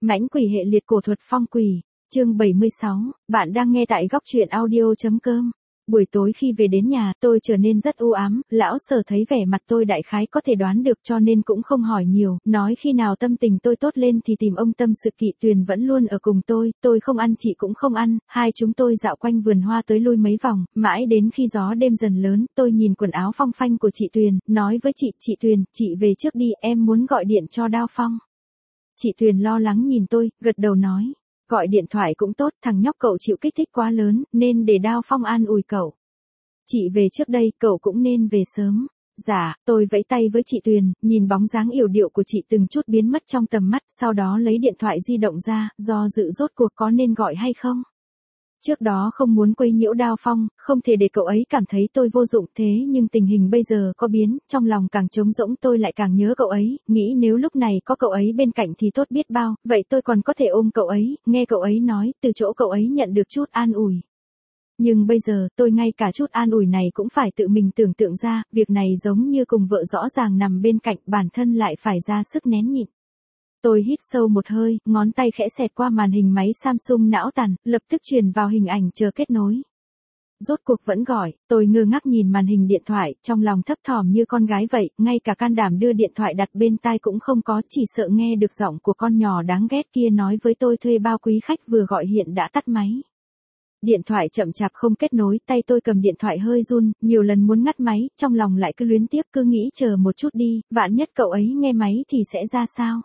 Mãnh quỷ hệ liệt cổ thuật phong quỷ, chương 76, bạn đang nghe tại góc truyện audio.com. Buổi tối khi về đến nhà, tôi trở nên rất u ám, lão Sở thấy vẻ mặt tôi đại khái có thể đoán được cho nên cũng không hỏi nhiều, nói khi nào tâm tình tôi tốt lên thì tìm ông tâm sự. Kỵ Tuyền vẫn luôn ở cùng tôi không ăn chị cũng không ăn, hai chúng tôi dạo quanh vườn hoa tới lui mấy vòng, mãi đến khi gió đêm dần lớn, tôi nhìn quần áo phong phanh của chị Tuyền, nói với chị Tuyền, chị về trước đi, em muốn gọi điện cho Đao Phong. Chị Tuyền lo lắng nhìn tôi, gật đầu nói. Gọi điện thoại cũng tốt, thằng nhóc cậu chịu kích thích quá lớn, nên để Đao Phong an ủi cậu. Chị về trước đây, cậu cũng nên về sớm. Dạ, tôi vẫy tay với chị Tuyền, nhìn bóng dáng yểu điệu của chị từng chút biến mất trong tầm mắt, sau đó lấy điện thoại di động ra, do dự rốt cuộc có nên gọi hay không. Trước đó không muốn quấy nhiễu Đao Phong, không thể để cậu ấy cảm thấy tôi vô dụng, thế nhưng tình hình bây giờ có biến, trong lòng càng trống rỗng tôi lại càng nhớ cậu ấy, nghĩ nếu lúc này có cậu ấy bên cạnh thì tốt biết bao, vậy tôi còn có thể ôm cậu ấy, nghe cậu ấy nói, từ chỗ cậu ấy nhận được chút an ủi. Nhưng bây giờ, tôi ngay cả chút an ủi này cũng phải tự mình tưởng tượng ra, việc này giống như cùng vợ rõ ràng nằm bên cạnh, bản thân lại phải ra sức nén nhịn. Tôi hít sâu một hơi, ngón tay khẽ xẹt qua màn hình máy Samsung não tàn, lập tức truyền vào hình ảnh chờ kết nối. Rốt cuộc vẫn gọi, tôi ngơ ngác nhìn màn hình điện thoại, trong lòng thấp thỏm như con gái vậy, ngay cả can đảm đưa điện thoại đặt bên tai cũng không có, chỉ sợ nghe được giọng của con nhỏ đáng ghét kia nói với tôi thuê bao quý khách vừa gọi hiện đã tắt máy. Điện thoại chậm chạp không kết nối, tay tôi cầm điện thoại hơi run, nhiều lần muốn ngắt máy, trong lòng lại cứ luyến tiếc, cứ nghĩ chờ một chút đi, vạn nhất cậu ấy nghe máy thì sẽ ra sao.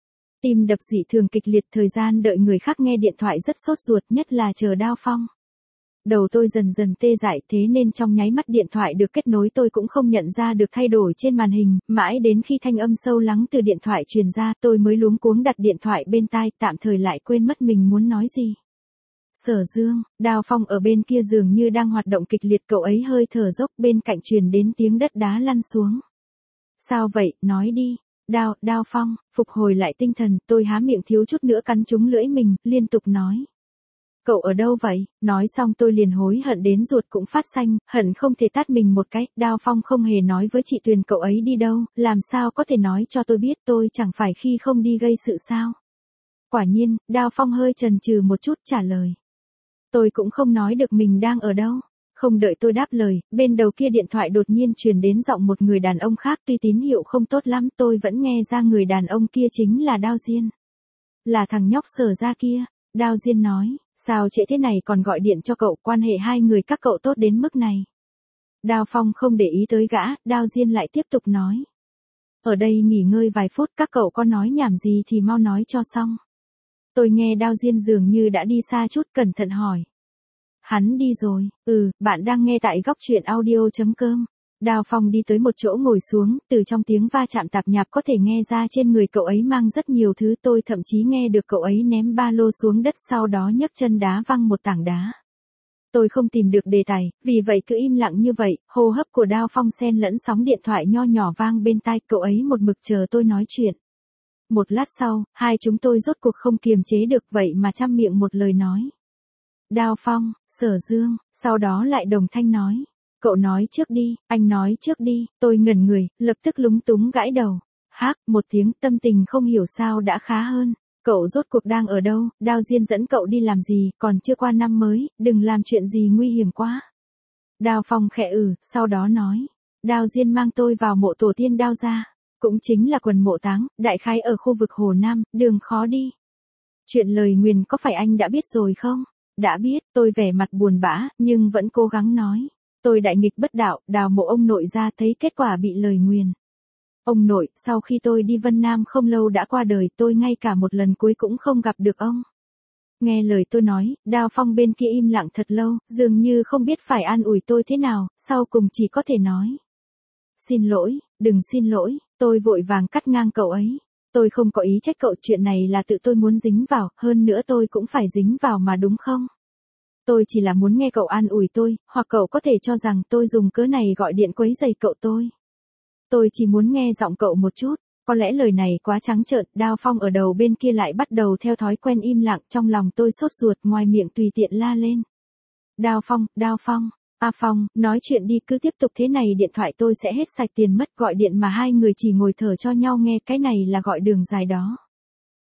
Tim đập dị thường kịch liệt, thời gian đợi người khác nghe điện thoại rất sốt ruột, nhất là chờ Đao Phong. Đầu tôi dần dần tê dại, thế nên trong nháy mắt điện thoại được kết nối tôi cũng không nhận ra được thay đổi trên màn hình, mãi đến khi thanh âm sâu lắng từ điện thoại truyền ra tôi mới luống cuống đặt điện thoại bên tai, tạm thời lại quên mất mình muốn nói gì. Sở Dương, Đao Phong ở bên kia dường như đang hoạt động kịch liệt, cậu ấy hơi thở dốc, bên cạnh truyền đến tiếng đất đá lăn xuống. Sao vậy, nói đi. Đao Phong, phục hồi lại tinh thần, tôi há miệng thiếu chút nữa cắn trúng lưỡi mình, liên tục nói. Cậu ở đâu vậy? Nói xong tôi liền hối hận đến ruột cũng phát xanh, hận không thể tát mình một cái. Đao Phong không hề nói với chị Tuyền cậu ấy đi đâu, làm sao có thể nói cho tôi biết, tôi chẳng phải khi không đi gây sự sao? Quả nhiên, Đao Phong hơi chần chừ một chút trả lời. Tôi cũng không nói được mình đang ở đâu. Không đợi tôi đáp lời, bên đầu kia điện thoại đột nhiên truyền đến giọng một người đàn ông khác, tuy tín hiệu không tốt lắm, tôi vẫn nghe ra người đàn ông kia chính là Đao Diên. Là thằng nhóc Sở ra kia, Đao Diên nói, sao trễ thế này còn gọi điện cho cậu, quan hệ hai người các cậu tốt đến mức này. Đao Phong không để ý tới gã, Đao Diên lại tiếp tục nói. Ở đây nghỉ ngơi vài phút, các cậu có nói nhảm gì thì mau nói cho xong. Tôi nghe Đao Diên dường như đã đi xa chút, cẩn thận hỏi. Hắn đi rồi, bạn đang nghe tại góc truyện audio.com. Đao Phong đi tới một chỗ ngồi xuống, từ trong tiếng va chạm tạp nhạp có thể nghe ra trên người cậu ấy mang rất nhiều thứ, tôi thậm chí nghe được cậu ấy ném ba lô xuống đất sau đó nhấc chân đá văng một tảng đá. Tôi không tìm được đề tài, vì vậy cứ im lặng như vậy, hô hấp của Đao Phong xen lẫn sóng điện thoại nho nhỏ vang bên tai, cậu ấy một mực chờ tôi nói chuyện. Một lát sau, hai chúng tôi rốt cuộc không kiềm chế được vậy mà trăm miệng một lời nói. Đao Phong, Sở Dương, sau đó lại đồng thanh nói. Cậu nói trước đi, anh nói trước đi, tôi ngẩn người, lập tức lúng túng gãi đầu. Một tiếng, tâm tình không hiểu sao đã khá hơn. Cậu rốt cuộc đang ở đâu, Đao Diên dẫn cậu đi làm gì, còn chưa qua năm mới, đừng làm chuyện gì nguy hiểm quá. Đao Phong khẽ sau đó nói. Đao Diên mang tôi vào mộ tổ tiên Đao gia, cũng chính là quần mộ táng, đại khái ở khu vực Hồ Nam, đường khó đi. Chuyện lời nguyền có phải anh đã biết rồi không? Đã biết, tôi vẻ mặt buồn bã, nhưng vẫn cố gắng nói. Tôi đại nghịch bất đạo, đào mộ ông nội ra thấy kết quả bị lời nguyền. Ông nội, sau khi tôi đi Vân Nam không lâu đã qua đời, tôi ngay cả một lần cuối cũng không gặp được ông. Nghe lời tôi nói, Đao Phong bên kia im lặng thật lâu, dường như không biết phải an ủi tôi thế nào, sau cùng chỉ có thể nói. Xin lỗi, đừng xin lỗi, tôi vội vàng cắt ngang cậu ấy. Tôi không có ý trách cậu, chuyện này là tự tôi muốn dính vào, hơn nữa tôi cũng phải dính vào mà đúng không? Tôi chỉ là muốn nghe cậu an ủi tôi, hoặc cậu có thể cho rằng tôi dùng cớ này gọi điện quấy rầy cậu tôi. Tôi chỉ muốn nghe giọng cậu một chút, có lẽ lời này quá trắng trợn, Đao Phong ở đầu bên kia lại bắt đầu theo thói quen im lặng, trong lòng tôi sốt ruột, ngoài miệng tùy tiện la lên. Đao Phong, A Phong, nói chuyện đi, cứ tiếp tục thế này điện thoại tôi sẽ hết sạch tiền mất, gọi điện mà hai người chỉ ngồi thở cho nhau nghe, cái này là gọi đường dài đó.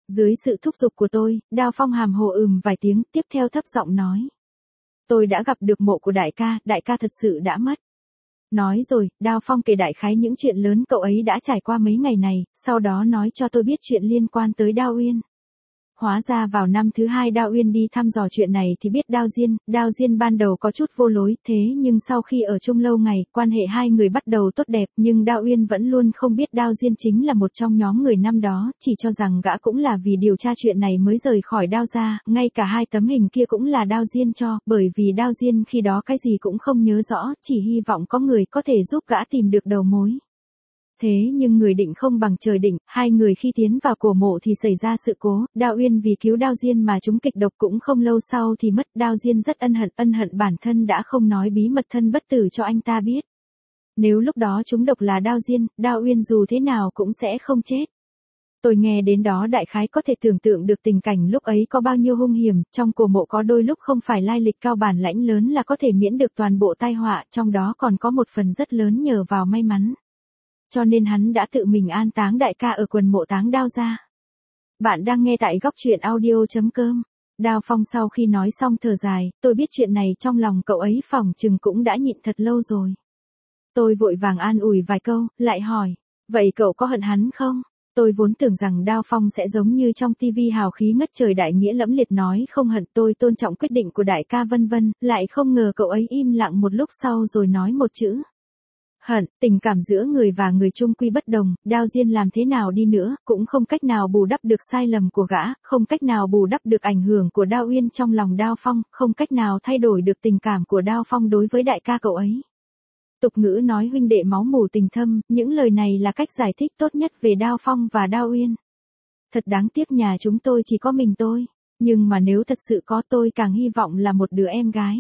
Dưới sự thúc giục của tôi, Đao Phong hàm hồ vài tiếng, tiếp theo thấp giọng nói. Tôi đã gặp được mộ của đại ca thật sự đã mất. Nói rồi, Đao Phong kể đại khái những chuyện lớn cậu ấy đã trải qua mấy ngày này, sau đó nói cho tôi biết chuyện liên quan tới Đao Uyên. Hóa ra vào năm thứ 2 Đao Uyên đi thăm dò chuyện này thì biết Đao Diên ban đầu có chút vô lối, thế nhưng sau khi ở chung lâu ngày, quan hệ hai người bắt đầu tốt đẹp, nhưng Đao Uyên vẫn luôn không biết Đao Diên chính là một trong nhóm người năm đó, chỉ cho rằng gã cũng là vì điều tra chuyện này mới rời khỏi Đao gia, ngay cả 2 tấm hình kia cũng là Đao Diên cho, bởi vì Đao Diên khi đó cái gì cũng không nhớ rõ, chỉ hy vọng có người có thể giúp gã tìm được đầu mối. Thế nhưng người định không bằng trời định, hai người khi tiến vào cổ mộ thì xảy ra sự cố, Đao Uyên vì cứu Đao Diên mà trúng kịch độc cũng không lâu sau thì mất. Đao Diên rất ân hận bản thân đã không nói bí mật thân bất tử cho anh ta biết. Nếu lúc đó trúng độc là Đao Diên, Đao Uyên dù thế nào cũng sẽ không chết. Tôi nghe đến đó đại khái có thể tưởng tượng được tình cảnh lúc ấy có bao nhiêu hung hiểm, trong cổ mộ có đôi lúc không phải lai lịch cao bản lãnh lớn là có thể miễn được toàn bộ tai họa, trong đó còn có một phần rất lớn nhờ vào may mắn. Cho nên hắn đã tự mình an táng đại ca ở quần mộ táng Đao gia. Bạn đang nghe tại góc truyện audio.com. Đao Phong sau khi nói xong thở dài, tôi biết chuyện này trong lòng cậu ấy phỏng chừng cũng đã nhịn thật lâu rồi. Tôi vội vàng an ủi vài câu, lại hỏi, vậy cậu có hận hắn không? Tôi vốn tưởng rằng Đao Phong sẽ giống như trong tivi hào khí ngất trời đại nghĩa lẫm liệt nói không hận, tôi tôn trọng quyết định của đại ca vân vân, lại không ngờ cậu ấy im lặng một lúc sau rồi nói một chữ. Hận. Tình cảm giữa người và người chung quy bất đồng, Đao Diên làm thế nào đi nữa, cũng không cách nào bù đắp được sai lầm của gã, không cách nào bù đắp được ảnh hưởng của Đao Uyên trong lòng Đao Phong, không cách nào thay đổi được tình cảm của Đao Phong đối với đại ca cậu ấy. Tục ngữ nói huynh đệ máu mủ tình thâm, những lời này là cách giải thích tốt nhất về Đao Phong và Đao Uyên. Thật đáng tiếc nhà chúng tôi chỉ có mình tôi, nhưng mà nếu thật sự có tôi càng hy vọng là một đứa em gái.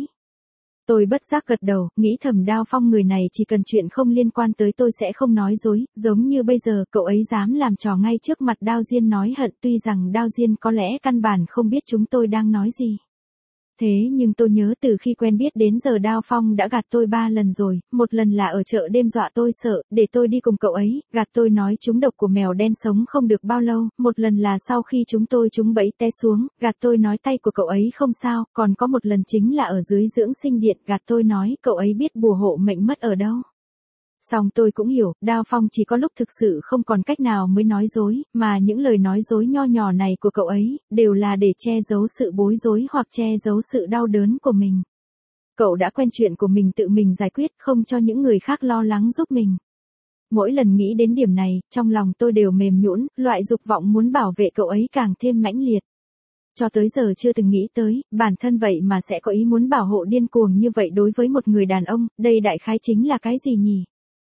Tôi bất giác gật đầu, nghĩ thầm Đao Phong người này chỉ cần chuyện không liên quan tới tôi sẽ không nói dối, giống như bây giờ cậu ấy dám làm trò ngay trước mặt Đao Diên nói hận, tuy rằng Đao Diên có lẽ căn bản không biết chúng tôi đang nói gì. Thế nhưng tôi nhớ từ khi quen biết đến giờ Đao Phong đã gạt tôi 3 lần rồi, một lần là ở chợ đêm dọa tôi sợ, để tôi đi cùng cậu ấy, gạt tôi nói trúng độc của mèo đen sống không được bao lâu, một lần là sau khi chúng tôi trúng bẫy té xuống, gạt tôi nói tay của cậu ấy không sao, còn có một lần chính là ở dưới dưỡng sinh điện, gạt tôi nói cậu ấy biết bùa hộ mệnh mất ở đâu. Xong tôi cũng hiểu, Đao Phong chỉ có lúc thực sự không còn cách nào mới nói dối, mà những lời nói dối nho nhỏ này của cậu ấy, đều là để che giấu sự bối rối hoặc che giấu sự đau đớn của mình. Cậu đã quen chuyện của mình tự mình giải quyết, không cho những người khác lo lắng giúp mình. Mỗi lần nghĩ đến điểm này, trong lòng tôi đều mềm nhũn, loại dục vọng muốn bảo vệ cậu ấy càng thêm mãnh liệt. Cho tới giờ chưa từng nghĩ tới, bản thân vậy mà sẽ có ý muốn bảo hộ điên cuồng như vậy đối với một người đàn ông, đây đại khái chính là cái gì nhỉ?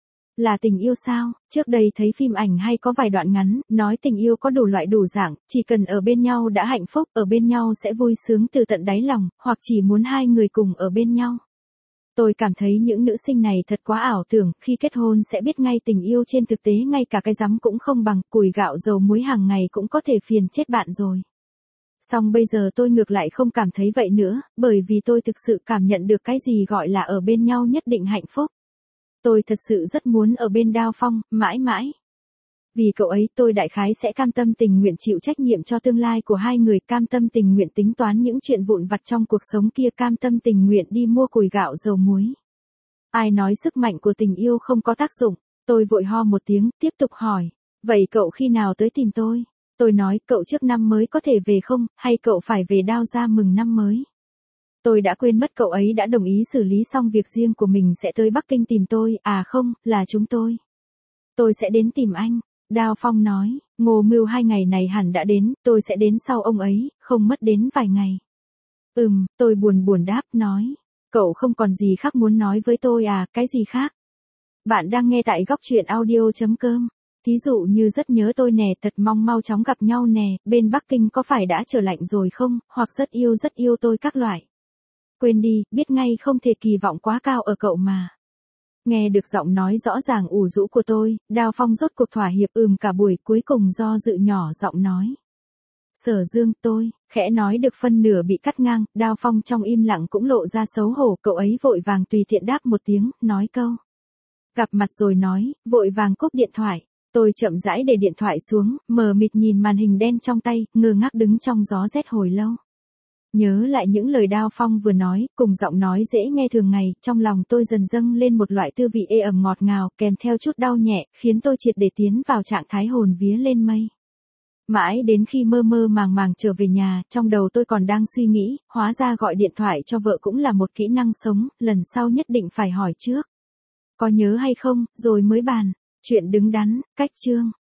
Là tình yêu sao? Trước đây thấy phim ảnh hay có vài đoạn ngắn, nói tình yêu có đủ loại đủ dạng, chỉ cần ở bên nhau đã hạnh phúc, ở bên nhau sẽ vui sướng từ tận đáy lòng, hoặc chỉ muốn hai người cùng ở bên nhau. Tôi cảm thấy những nữ sinh này thật quá ảo tưởng, khi kết hôn sẽ biết ngay tình yêu trên thực tế ngay cả cái rắm cũng không bằng, củi gạo dầu muối hàng ngày cũng có thể phiền chết bạn rồi. Song bây giờ tôi ngược lại không cảm thấy vậy nữa, bởi vì tôi thực sự cảm nhận được cái gì gọi là ở bên nhau nhất định hạnh phúc. Tôi thật sự rất muốn ở bên Đao Phong, mãi mãi. Vì cậu ấy tôi đại khái sẽ cam tâm tình nguyện chịu trách nhiệm cho tương lai của hai người, cam tâm tình nguyện tính toán những chuyện vụn vặt trong cuộc sống kia, cam tâm tình nguyện đi mua củi gạo dầu muối. Ai nói sức mạnh của tình yêu không có tác dụng, tôi vội ho một tiếng, tiếp tục hỏi. Vậy cậu khi nào tới tìm tôi? Tôi nói cậu trước năm mới có thể về không, hay cậu phải về Đao gia mừng năm mới? Tôi đã quên mất cậu ấy đã đồng ý xử lý xong việc riêng của mình sẽ tới Bắc Kinh tìm tôi, à không, là chúng tôi. Tôi sẽ đến tìm anh, Đao Phong nói, Ngô Mưu 2 ngày này hẳn đã đến, tôi sẽ đến sau ông ấy, không mất đến vài ngày. Tôi buồn đáp nói, cậu không còn gì khác muốn nói với tôi à, cái gì khác? Bạn đang nghe tại góc truyện audio.com. Thí dụ như rất nhớ tôi nè, thật mong mau chóng gặp nhau nè, bên Bắc Kinh có phải đã trở lạnh rồi không, hoặc rất yêu tôi các loại. Quên đi, biết ngay không thể kỳ vọng quá cao ở cậu mà. Nghe được giọng nói rõ ràng ủ rũ của tôi, Đao Phong rốt cuộc thỏa hiệp cả buổi, cuối cùng do dự nhỏ giọng nói. Sở Dương, tôi, khẽ nói được phân nửa bị cắt ngang, Đao Phong trong im lặng cũng lộ ra xấu hổ, cậu ấy vội vàng tùy tiện đáp một tiếng, nói câu. Gặp mặt rồi nói, vội vàng cúp điện thoại. Tôi chậm rãi để điện thoại xuống, mờ mịt nhìn màn hình đen trong tay, ngơ ngác đứng trong gió rét hồi lâu. Nhớ lại những lời Đao Phong vừa nói, cùng giọng nói dễ nghe thường ngày, trong lòng tôi dần dâng lên một loại tư vị ê ẩm ngọt ngào, kèm theo chút đau nhẹ, khiến tôi triệt để tiến vào trạng thái hồn vía lên mây. Mãi đến khi mơ mơ màng màng trở về nhà, trong đầu tôi còn đang suy nghĩ, hóa ra gọi điện thoại cho vợ cũng là một kỹ năng sống, lần sau nhất định phải hỏi trước. Có nhớ hay không, rồi mới bàn. Chuyện đứng đắn, cách chương.